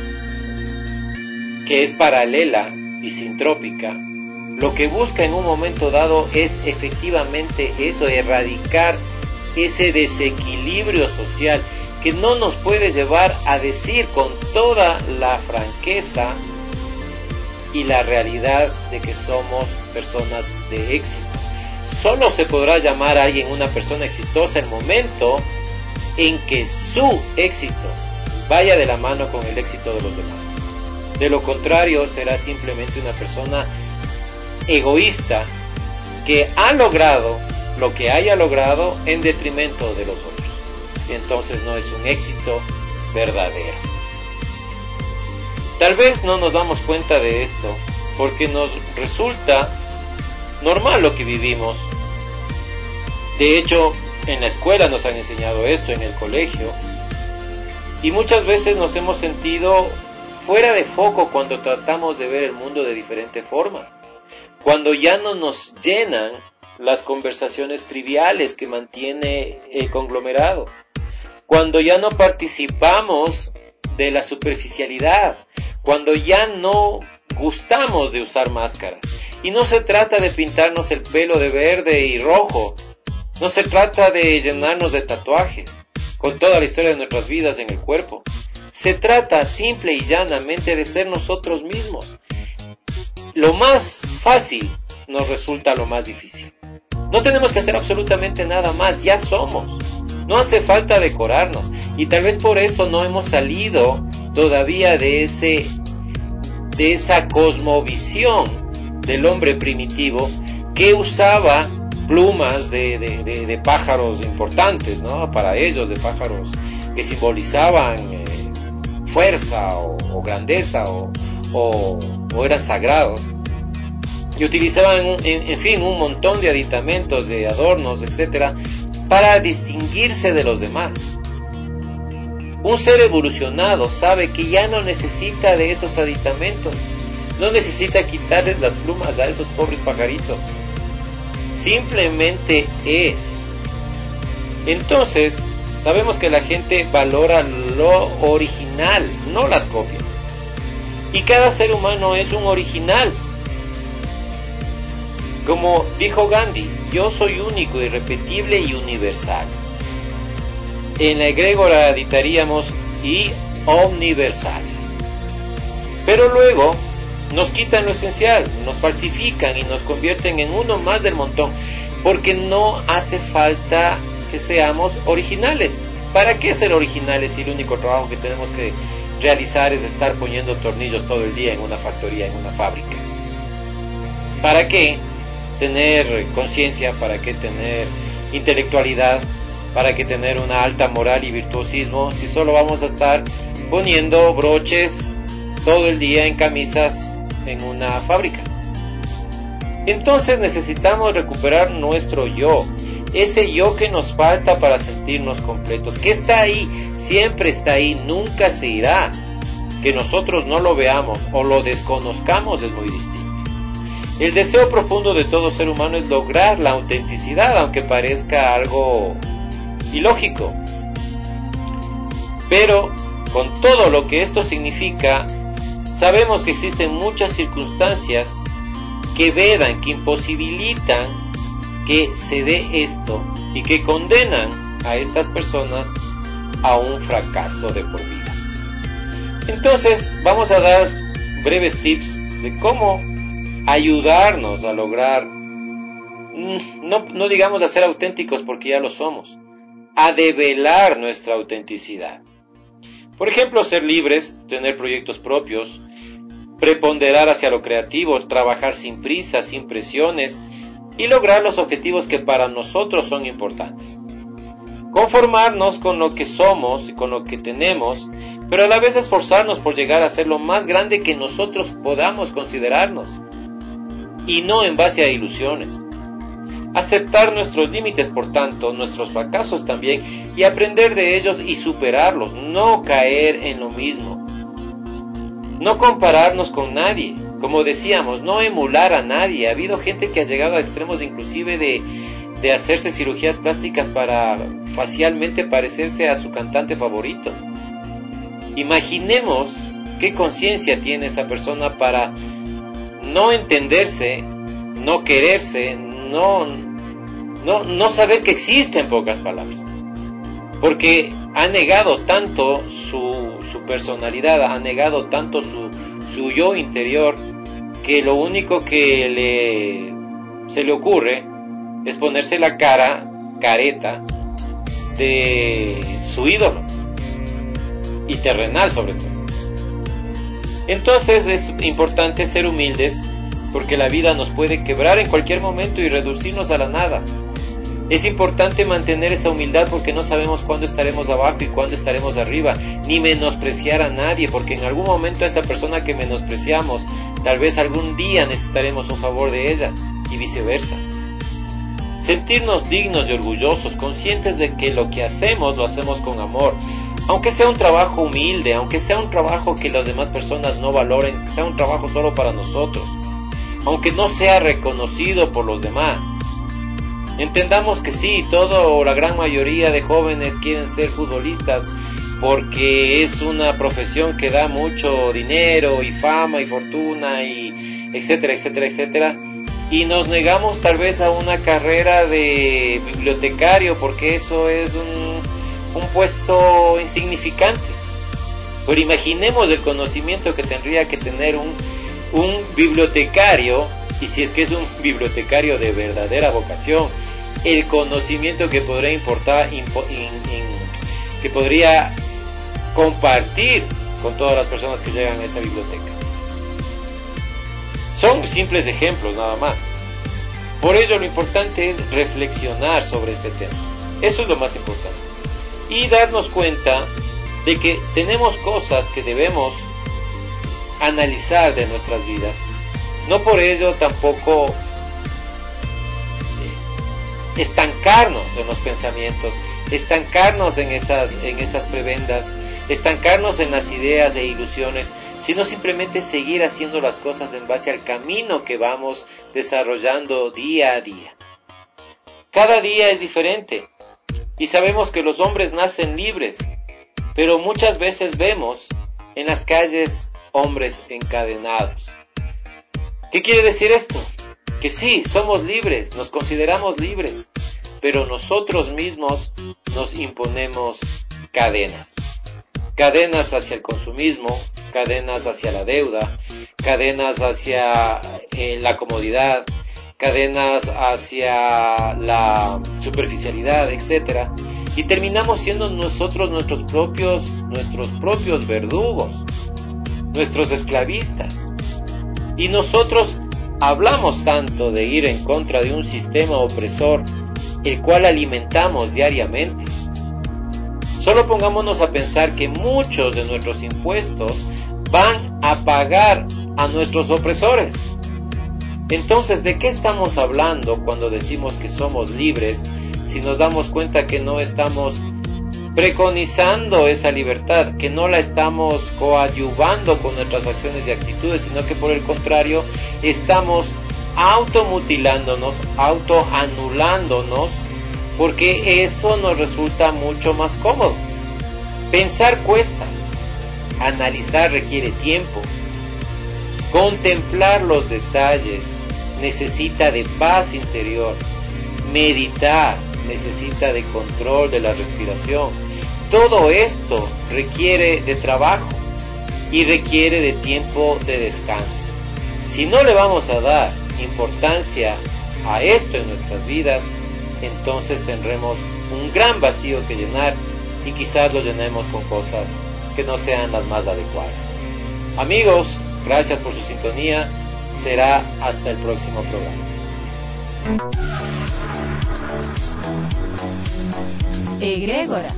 que es paralela y sintrópica, lo que busca en un momento dado es efectivamente eso, erradicar ese desequilibrio social que no nos puede llevar a decir con toda la franqueza y la realidad de que somos personas de éxito. Solo se podrá llamar a alguien una persona exitosa el momento en que su éxito vaya de la mano con el éxito de los demás. De lo contrario, será simplemente una persona egoísta que ha logrado lo que haya logrado en detrimento de los otros. Y entonces no es un éxito verdadero. Tal vez no nos damos cuenta de esto porque nos resulta normal lo que vivimos. De hecho, en la escuela nos han enseñado esto, en el colegio, y muchas veces nos hemos sentido fuera de foco cuando tratamos de ver el mundo de diferente forma, cuando ya no nos llenan las conversaciones triviales que mantiene el conglomerado, cuando ya no participamos de la superficialidad, cuando ya no gustamos de usar máscaras. Y no se trata de pintarnos el pelo de verde y rojo, no se trata de llenarnos de tatuajes, con toda la historia de nuestras vidas en el cuerpo. Se trata simple y llanamente de ser nosotros mismos. Lo más fácil nos resulta lo más difícil. No tenemos que hacer absolutamente nada más, ya somos. No hace falta decorarnos, y tal vez por eso no hemos salido todavía de ese, de esa cosmovisión del hombre primitivo que usaba plumas de, de, de, de pájaros importantes, ¿no? Para ellos, de pájaros que simbolizaban eh, fuerza o, o grandeza o, o, o eran sagrados. Y utilizaban, en, en fin, un montón de aditamentos, de adornos, etcétera, para distinguirse de los demás. Un ser evolucionado sabe que ya no necesita de esos aditamentos, no necesita quitarles las plumas a esos pobres pajaritos. Simplemente es. Entonces, sabemos que la gente valora lo original, no las copias. Y cada ser humano es un original. Como dijo Gandhi, yo soy único, irrepetible y universal. En la egregora editaríamos y omniversales. Pero luego nos quitan lo esencial, nos falsifican y nos convierten en uno más del montón, porque no hace falta que seamos originales. ¿Para qué ser originales si el único trabajo que tenemos que realizar es estar poniendo tornillos todo el día en una factoría, en una fábrica? ¿Para qué tener conciencia? ¿Para qué tener intelectualidad? ¿Para qué tener una alta moral y virtuosismo si solo vamos a estar poniendo broches todo el día en camisas en una fábrica? Entonces necesitamos recuperar nuestro yo, ese yo que nos falta para sentirnos completos, que está ahí, siempre está ahí, nunca se irá. Que nosotros no lo veamos o lo desconozcamos es muy distinto. El deseo profundo de todo ser humano es lograr la autenticidad, aunque parezca algo ilógico. Pero con todo lo que esto significa, sabemos que existen muchas circunstancias que vedan, que imposibilitan que se dé esto y que condenan a estas personas a un fracaso de por vida. Entonces vamos a dar breves tips de cómo ayudarnos a lograr, no, no digamos a ser auténticos porque ya lo somos, a develar nuestra autenticidad. Por ejemplo, ser libres, tener proyectos propios, preponderar hacia lo creativo, trabajar sin prisa, sin presiones y lograr los objetivos que para nosotros son importantes. Conformarnos con lo que somos y con lo que tenemos, pero a la vez esforzarnos por llegar a ser lo más grande que nosotros podamos considerarnos, y no en base a ilusiones. Aceptar nuestros límites, por tanto, nuestros fracasos también, y aprender de ellos y superarlos, no caer en lo mismo. No compararnos con nadie, como decíamos, no emular a nadie. Ha habido gente que ha llegado a extremos inclusive de, de hacerse cirugías plásticas para facialmente parecerse a su cantante favorito. Imaginemos qué conciencia tiene esa persona para no entenderse, no quererse, no, no, no saber que existe, en pocas palabras. Porque ha negado tanto su, su personalidad, ha negado tanto su, su yo interior, que lo único que le, se le ocurre es ponerse la cara, careta, de su ídolo, y terrenal sobre todo. Entonces es importante ser humildes, porque la vida nos puede quebrar en cualquier momento y reducirnos a la nada. Es importante mantener esa humildad, porque no sabemos cuándo estaremos abajo y cuándo estaremos arriba, ni menospreciar a nadie, porque en algún momento a esa persona que menospreciamos, tal vez algún día necesitaremos un favor de ella, y viceversa. Sentirnos dignos y orgullosos, conscientes de que lo que hacemos, lo hacemos con amor, aunque sea un trabajo humilde, aunque sea un trabajo que las demás personas no valoren, que sea un trabajo solo para nosotros, aunque no sea reconocido por los demás. Entendamos que sí, todo o la gran mayoría de jóvenes quieren ser futbolistas porque es una profesión que da mucho dinero y fama y fortuna y etcétera, etcétera, etcétera. Y nos negamos tal vez a una carrera de bibliotecario porque eso es un, un puesto insignificante. Pero imaginemos el conocimiento que tendría que tener un, un bibliotecario, y si es que es un bibliotecario de verdadera vocación, el conocimiento que podría importar, impo, in, in, que podría compartir con todas las personas que llegan a esa biblioteca. Son simples ejemplos nada más. Por ello lo importante es reflexionar sobre este tema. Eso es lo más importante. Y darnos cuenta de que tenemos cosas que debemos analizar de nuestras vidas. No por ello tampoco estancarnos en los pensamientos, estancarnos en esas, en esas prebendas, estancarnos en las ideas e ilusiones, sino simplemente seguir haciendo las cosas en base al camino que vamos desarrollando día a día. Cada día es diferente, y sabemos que los hombres nacen libres, pero muchas veces vemos en las calles hombres encadenados. ¿Qué quiere decir esto? Que sí, somos libres, nos consideramos libres, pero nosotros mismos nos imponemos cadenas. Cadenas hacia el consumismo, cadenas hacia la deuda, cadenas hacia eh, la comodidad, cadenas hacia la superficialidad, etcétera. Y terminamos siendo nosotros nuestros propios, nuestros propios verdugos, nuestros esclavistas. Y nosotros hablamos tanto de ir en contra de un sistema opresor, el cual alimentamos diariamente. Solo pongámonos a pensar que muchos de nuestros impuestos van a pagar a nuestros opresores. Entonces, ¿de qué estamos hablando cuando decimos que somos libres, si nos damos cuenta que no estamos preconizando esa libertad, que no la estamos coadyuvando con nuestras acciones y actitudes, sino que por el contrario estamos automutilándonos, autoanulándonos, porque eso nos resulta mucho más cómodo? Pensar cuesta, analizar requiere tiempo, contemplar los detalles necesita de paz interior, meditar necesita de control de la respiración. Todo esto requiere de trabajo y requiere de tiempo de descanso. Si no le vamos a dar importancia a esto en nuestras vidas, entonces tendremos un gran vacío que llenar, y quizás lo llenemos con cosas que no sean las más adecuadas. Amigos, gracias por su sintonía. Será hasta el próximo programa. Egrégora.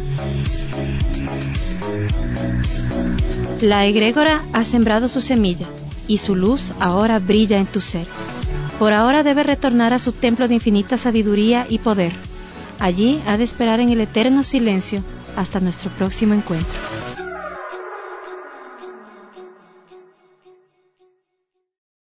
La egrégora ha sembrado su semilla y su luz ahora brilla en tu ser. Por ahora debe retornar a su templo de infinita sabiduría y poder. Allí ha de esperar en el eterno silencio hasta nuestro próximo encuentro.